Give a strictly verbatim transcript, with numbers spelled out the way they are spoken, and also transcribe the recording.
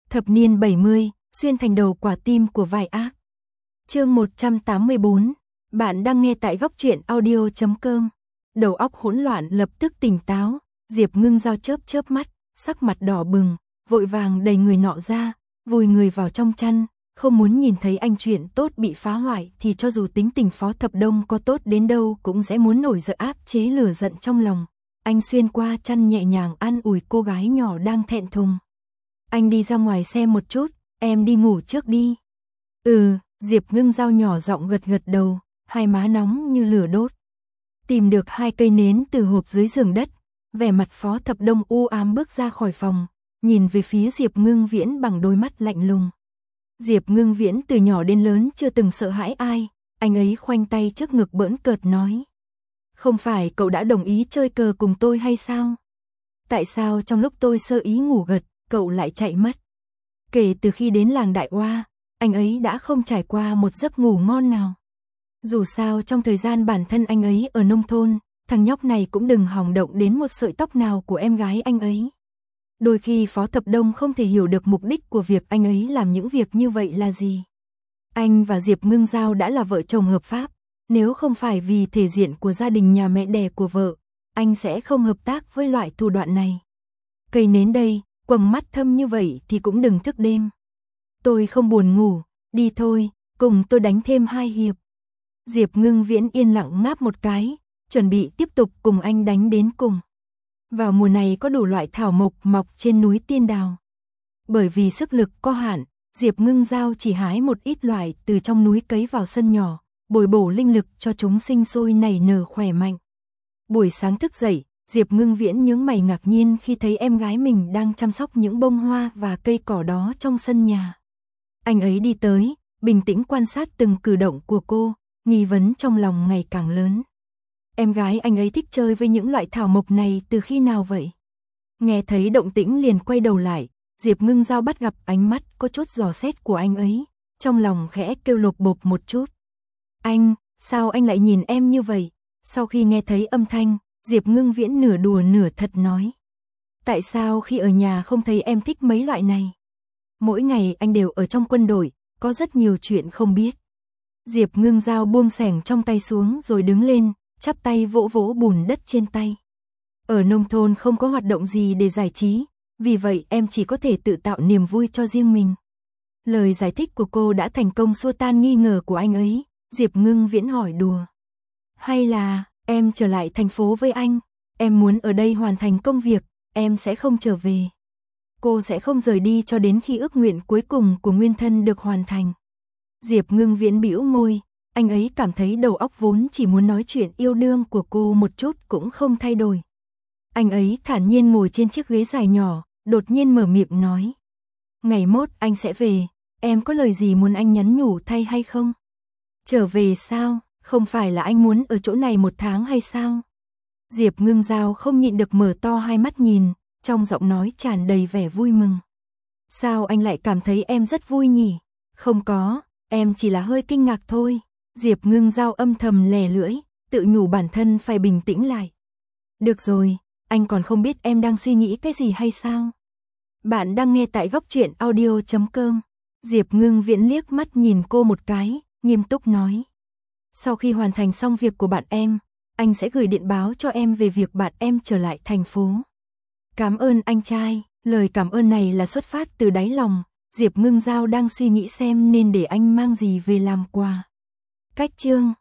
Thập niên bảy mươi, xuyên thành đầu quả tim của vai ác. Chương một trăm tám mươi tư, bạn đang nghe tại góc truyện audio chấm com. Đầu óc hỗn loạn lập tức tỉnh táo, Diệp Ngưng Giao chớp chớp mắt, sắc mặt đỏ bừng, vội vàng đẩy người nọ ra, vùi người vào trong chăn, không muốn nhìn thấy anh chuyện tốt bị phá hoại thì cho dù tính tình Phó Thập Đông có tốt đến đâu cũng sẽ muốn nổi giận áp chế lửa giận trong lòng. Anh xuyên qua chăn nhẹ nhàng an ủi cô gái nhỏ đang thẹn thùng. Anh đi ra ngoài xem một chút, em đi ngủ trước đi. Ừ, Diệp Ngưng Giao nhỏ giọng gật gật đầu, hai má nóng như lửa đốt. Tìm được hai cây nến từ hộp dưới giường đất, vẻ mặt Phó Thập Đông u ám bước ra khỏi phòng, nhìn về phía Diệp Ngưng Viễn bằng đôi mắt lạnh lùng. Diệp Ngưng Viễn từ nhỏ đến lớn chưa từng sợ hãi ai, anh ấy khoanh tay trước ngực bỡn cợt nói. Không phải cậu đã đồng ý chơi cờ cùng tôi hay sao? Tại sao trong lúc tôi sơ ý ngủ gật, cậu lại chạy mất? Kể từ khi đến làng Đại Oa, anh ấy đã không trải qua một giấc ngủ ngon nào. Dù sao trong thời gian bản thân anh ấy ở nông thôn, thằng nhóc này cũng đừng hòng động đến một sợi tóc nào của em gái anh ấy. Đôi khi Phó Thập Đông không thể hiểu được mục đích của việc anh ấy làm những việc như vậy là gì. Anh và Diệp Ngưng Giao đã là vợ chồng hợp pháp, nếu không phải vì thể diện của gia đình nhà mẹ đẻ của vợ, anh sẽ không hợp tác với loại thủ đoạn này. Cây nến đây, quầng mắt thâm như vậy thì cũng đừng thức đêm. Tôi không buồn ngủ, đi thôi, cùng tôi đánh thêm hai hiệp. Diệp Ngưng Viễn yên lặng ngáp một cái, chuẩn bị tiếp tục cùng anh đánh đến cùng. Vào mùa này có đủ loại thảo mộc mọc trên núi Tiên Đào. Bởi vì sức lực có hạn, Diệp Ngưng Giao chỉ hái một ít loại từ trong núi cấy vào sân nhỏ, bồi bổ linh lực cho chúng sinh sôi nảy nở khỏe mạnh. Buổi sáng thức dậy, Diệp Ngưng Viễn nhướng mày ngạc nhiên khi thấy em gái mình đang chăm sóc những bông hoa và cây cỏ đó trong sân nhà. Anh ấy đi tới, bình tĩnh quan sát từng cử động của cô, nghi vấn trong lòng ngày càng lớn. Em gái anh ấy thích chơi với những loại thảo mộc này từ khi nào vậy? Nghe thấy động tĩnh liền quay đầu lại, Diệp Ngưng Giao bắt gặp ánh mắt có chút dò xét của anh ấy, trong lòng khẽ kêu lột bột một chút. Anh, sao anh lại nhìn em như vậy? Sau khi nghe thấy âm thanh, Diệp Ngưng Viễn nửa đùa nửa thật nói. Tại sao khi ở nhà không thấy em thích mấy loại này? Mỗi ngày anh đều ở trong quân đội, có rất nhiều chuyện không biết. Diệp Ngưng Giao buông xẻng trong tay xuống rồi đứng lên, chắp tay vỗ vỗ bùn đất trên tay. Ở nông thôn không có hoạt động gì để giải trí, vì vậy em chỉ có thể tự tạo niềm vui cho riêng mình. Lời giải thích của cô đã thành công xua tan nghi ngờ của anh ấy, Diệp Ngưng Viễn hỏi đùa. Hay là, em trở lại thành phố với anh, em muốn ở đây hoàn thành công việc, em sẽ không trở về. Cô sẽ không rời đi cho đến khi ước nguyện cuối cùng của nguyên thân được hoàn thành. Diệp Ngưng Viễn bĩu môi, anh ấy cảm thấy đầu óc vốn chỉ muốn nói chuyện yêu đương của cô một chút cũng không thay đổi. Anh ấy thản nhiên ngồi trên chiếc ghế dài nhỏ, đột nhiên mở miệng nói. Ngày mốt anh sẽ về, em có lời gì muốn anh nhắn nhủ thay hay không? Trở về sao? Không phải là anh muốn ở chỗ này một tháng hay sao? Diệp Ngưng Giao không nhịn được mở to hai mắt nhìn, trong giọng nói tràn đầy vẻ vui mừng. Sao anh lại cảm thấy em rất vui nhỉ? Không có, em chỉ là hơi kinh ngạc thôi. Diệp Ngưng Giao âm thầm lè lưỡi, tự nhủ bản thân phải bình tĩnh lại. Được rồi, anh còn không biết em đang suy nghĩ cái gì hay sao? Bạn đang nghe tại góc truyện audio chấm com. Diệp Ngưng Viễn liếc mắt nhìn cô một cái, nghiêm túc nói. Sau khi hoàn thành xong việc của bạn em, anh sẽ gửi điện báo cho em về việc bạn em trở lại thành phố. Cảm ơn anh trai, lời cảm ơn này là xuất phát từ đáy lòng, Diệp Ngưng Giao đang suy nghĩ xem nên để anh mang gì về làm quà. Cách chương